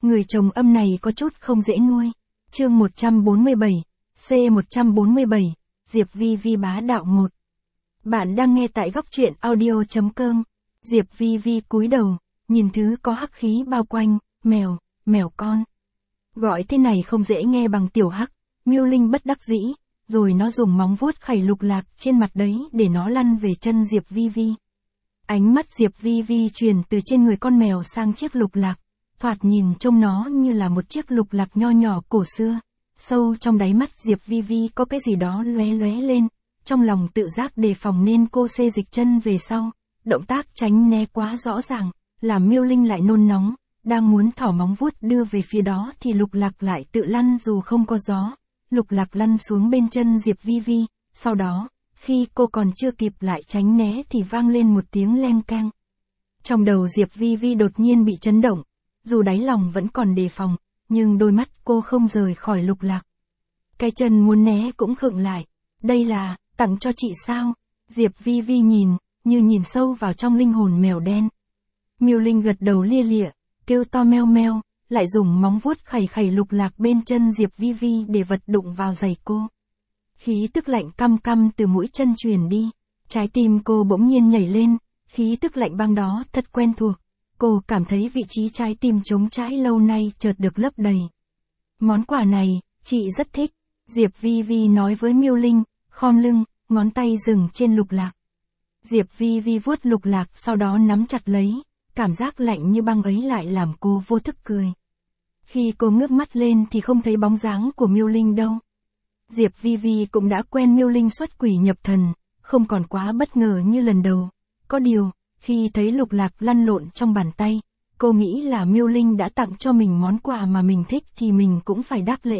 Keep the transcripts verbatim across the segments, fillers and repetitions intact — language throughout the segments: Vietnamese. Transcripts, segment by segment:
Người chồng âm này có chút không dễ nuôi. Chương một trăm bốn mươi bảy, C một trăm bốn mươi bảy, Diệp Vi Vi bá đạo một. Bạn đang nghe tại góc truyện audio chấm com. Diệp Vi Vi cúi đầu, nhìn thứ có hắc khí bao quanh, mèo, mèo con. Gọi thế này không dễ nghe bằng tiểu hắc, Miêu Linh bất đắc dĩ, rồi nó dùng móng vuốt khẩy lục lạc trên mặt đấy để nó lăn về chân Diệp Vi Vi. Ánh mắt Diệp Vi Vi truyền từ trên người con mèo sang chiếc lục lạc, thoạt nhìn trông nó như là một chiếc lục lạc nho nhỏ cổ xưa. Sâu trong đáy mắt Diệp Vi Vi có cái gì đó lóe lóe lên, trong lòng tự giác đề phòng nên cô xê dịch chân về sau, động tác tránh né quá rõ ràng, làm Miêu Linh lại nôn nóng, đang muốn thỏ móng vuốt đưa về phía đó thì lục lạc lại tự lăn dù không có gió. Lục lạc lăn xuống bên chân Diệp Vi Vi, sau đó, khi cô còn chưa kịp lại tránh né thì vang lên một tiếng leng keng. Trong đầu Diệp Vi Vi đột nhiên bị chấn động, dù đáy lòng vẫn còn đề phòng, nhưng đôi mắt cô không rời khỏi lục lạc. Cái chân muốn né cũng khựng lại. Đây là, tặng cho chị sao? Diệp Vi Vi nhìn, như nhìn sâu vào trong linh hồn mèo đen. Miêu Linh gật đầu lia lịa, kêu to meo meo, lại dùng móng vuốt khẩy khẩy lục lạc bên chân Diệp Vi Vi để vật đụng vào giày cô. Khí tức lạnh căm căm từ mũi chân truyền đi, trái tim cô bỗng nhiên nhảy lên, khí tức lạnh băng đó thật quen thuộc. Cô cảm thấy vị trí trái tim trống trải lâu nay chợt được lấp đầy. Món quà này, chị rất thích, Diệp Vi Vi nói với Miêu Linh, khom lưng, ngón tay dừng trên lục lạc. Diệp Vi Vi vuốt lục lạc sau đó nắm chặt lấy, cảm giác lạnh như băng ấy lại làm cô vô thức cười. Khi cô ngước mắt lên thì không thấy bóng dáng của Miêu Linh đâu. Diệp Vi Vi cũng đã quen Miêu Linh xuất quỷ nhập thần, không còn quá bất ngờ như lần đầu. Có điều, khi thấy lục lạc lăn lộn trong bàn tay, cô nghĩ là Miêu Linh đã tặng cho mình món quà mà mình thích thì mình cũng phải đáp lễ.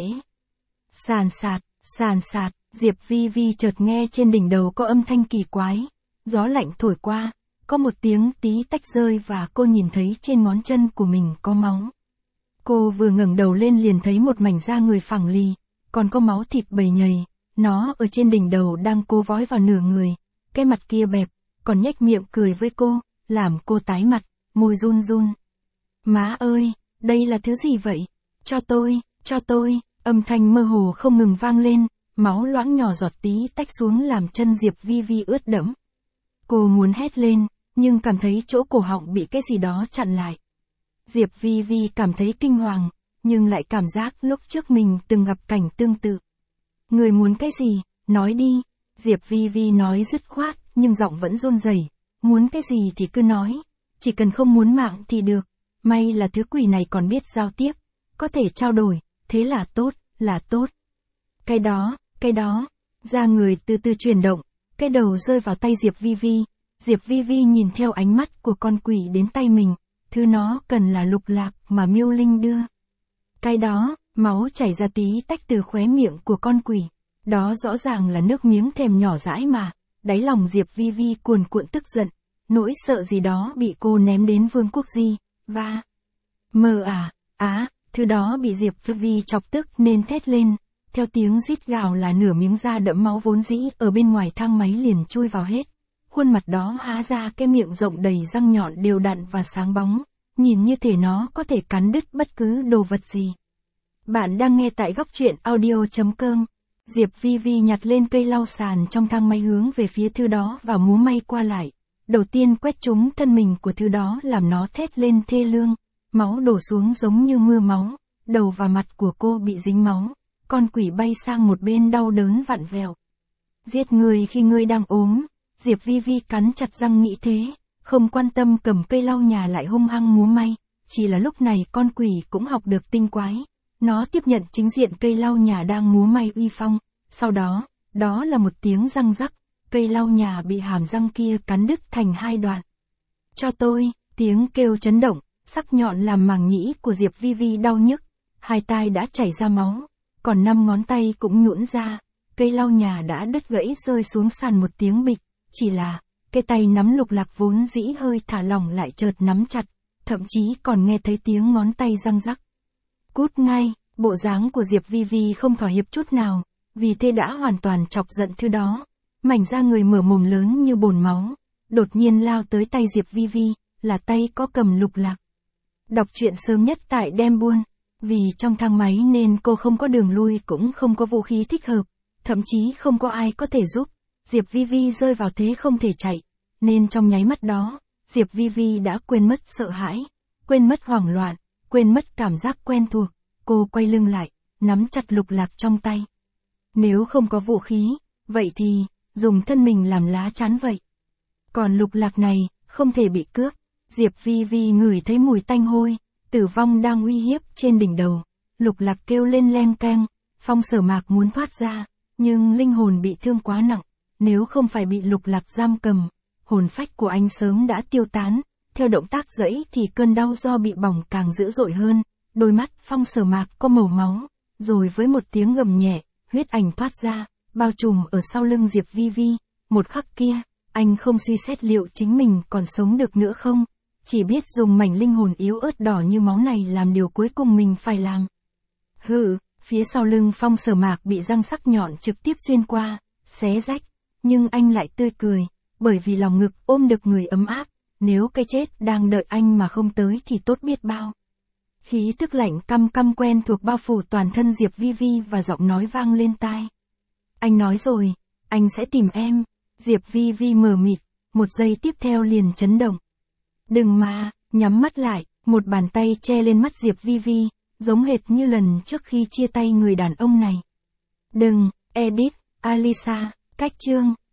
Sàn sạt, sàn sạt, Diệp Vi Vi chợt nghe trên đỉnh đầu có âm thanh kỳ quái, gió lạnh thổi qua, có một tiếng tí tách rơi và cô nhìn thấy trên ngón chân của mình có máu. Cô vừa ngẩng đầu lên liền thấy một mảnh da người phẳng lì, còn có máu thịt bầy nhầy, nó ở trên đỉnh đầu đang cố vói vào nửa người, cái mặt kia bẹp, còn nhếch miệng cười với cô, làm cô tái mặt, môi run run. Má ơi, đây là thứ gì vậy? Cho tôi, cho tôi, âm thanh mơ hồ không ngừng vang lên, máu loãng nhỏ giọt tí tách xuống làm chân Diệp Vi Vi ướt đẫm. Cô muốn hét lên, nhưng cảm thấy chỗ cổ họng bị cái gì đó chặn lại. Diệp Vi Vi cảm thấy kinh hoàng, nhưng lại cảm giác lúc trước mình từng gặp cảnh tương tự. Người muốn cái gì, nói đi, Diệp Vi Vi nói dứt khoát, nhưng giọng vẫn run rẩy. Muốn cái gì thì cứ nói, chỉ cần không muốn mạng thì được. May là thứ quỷ này còn biết giao tiếp, có thể trao đổi, thế là tốt, là tốt. Cái đó, cái đó, da người từ từ chuyển động, cái đầu rơi vào tay Diệp Vi Vi. Diệp Vi Vi nhìn theo ánh mắt của con quỷ đến tay mình, thứ nó cần là lục lạc mà Miêu Linh đưa. Cái đó, máu chảy ra tí tách từ khóe miệng của con quỷ. Đó rõ ràng là nước miếng thèm nhỏ dãi mà. Đáy lòng Diệp Vi Vi cuồn cuộn tức giận, nỗi sợ gì đó bị cô ném đến Vương Quốc Di, và... Mờ à, á, thứ đó bị Diệp Vi Vi chọc tức nên thét lên, theo tiếng rít gào là nửa miếng da đẫm máu vốn dĩ ở bên ngoài thang máy liền chui vào hết. Khuôn mặt đó há ra cái miệng rộng đầy răng nhọn đều đặn và sáng bóng, nhìn như thể nó có thể cắn đứt bất cứ đồ vật gì. Bạn đang nghe tại góc truyện audio chấm com. Diệp Vi Vi nhặt lên cây lau sàn trong thang máy hướng về phía thứ đó và múa may qua lại. Đầu tiên quét trúng thân mình của thứ đó làm nó thét lên thê lương. Máu đổ xuống giống như mưa máu. Đầu và mặt của cô bị dính máu. Con quỷ bay sang một bên đau đớn vặn vẹo. Giết người khi ngươi đang ốm. Diệp Vi Vi cắn chặt răng nghĩ thế. Không quan tâm cầm cây lau nhà lại hung hăng múa may. Chỉ là lúc này con quỷ cũng học được tinh quái. Nó tiếp nhận chính diện cây lau nhà đang múa may uy phong. Sau đó, đó là một tiếng răng rắc, cây lau nhà bị hàm răng kia cắn đứt thành hai đoạn. Cho tôi, tiếng kêu chấn động, sắc nhọn làm màng nhĩ của Diệp Vi Vi đau nhức, hai tai đã chảy ra máu, còn năm ngón tay cũng nhũn ra, cây lau nhà đã đứt gãy rơi xuống sàn một tiếng bịch, chỉ là, cái tay nắm lục lạc vốn dĩ hơi thả lỏng lại chợt nắm chặt, thậm chí còn nghe thấy tiếng ngón tay răng rắc. Cút ngay, bộ dáng của Diệp Vi Vi không thỏa hiệp chút nào. Vì thế đã hoàn toàn chọc giận thứ đó. Mảnh da người mở mồm lớn như bồn máu. Đột nhiên lao tới tay Diệp Vi Vi, là tay có cầm lục lạc. Đọc truyện sớm nhất tại Đêm Buôn. Vì trong thang máy nên cô không có đường lui cũng không có vũ khí thích hợp, thậm chí không có ai có thể giúp. Diệp Vi Vi rơi vào thế không thể chạy, nên trong nháy mắt đó, Diệp Vi Vi đã quên mất sợ hãi, quên mất hoảng loạn, quên mất cảm giác quen thuộc. Cô quay lưng lại, nắm chặt lục lạc trong tay. Nếu không có vũ khí, vậy thì, dùng thân mình làm lá chắn vậy. Còn lục lạc này, không thể bị cướp. Diệp Vi Vi ngửi thấy mùi tanh hôi, tử vong đang uy hiếp trên đỉnh đầu. Lục lạc kêu lên leng keng, Phong Sở Mạc muốn thoát ra, nhưng linh hồn bị thương quá nặng. Nếu không phải bị lục lạc giam cầm, hồn phách của anh sớm đã tiêu tán. Theo động tác giãy thì cơn đau do bị bỏng càng dữ dội hơn. Đôi mắt Phong Sở Mạc có màu máu, rồi với một tiếng gầm nhẹ, huyết ảnh thoát ra, bao trùm ở sau lưng Diệp Vi Vi. Một khắc kia, anh không suy xét liệu chính mình còn sống được nữa không, chỉ biết dùng mảnh linh hồn yếu ớt đỏ như máu này làm điều cuối cùng mình phải làm. Hừ, phía sau lưng Phong Sở Mạc bị răng sắc nhọn trực tiếp xuyên qua, xé rách, nhưng anh lại tươi cười, bởi vì lòng ngực ôm được người ấm áp, nếu cái chết đang đợi anh mà không tới thì tốt biết bao. Khí tức lạnh căm căm quen thuộc bao phủ toàn thân Diệp Vi Vi và giọng nói vang lên tai. Anh nói rồi, anh sẽ tìm em. Diệp Vi Vi mờ mịt, một giây tiếp theo liền chấn động. Đừng mà, nhắm mắt lại, một bàn tay che lên mắt Diệp Vi Vi, giống hệt như lần trước khi chia tay người đàn ông này. Đừng, edit, Alisa, cách chương.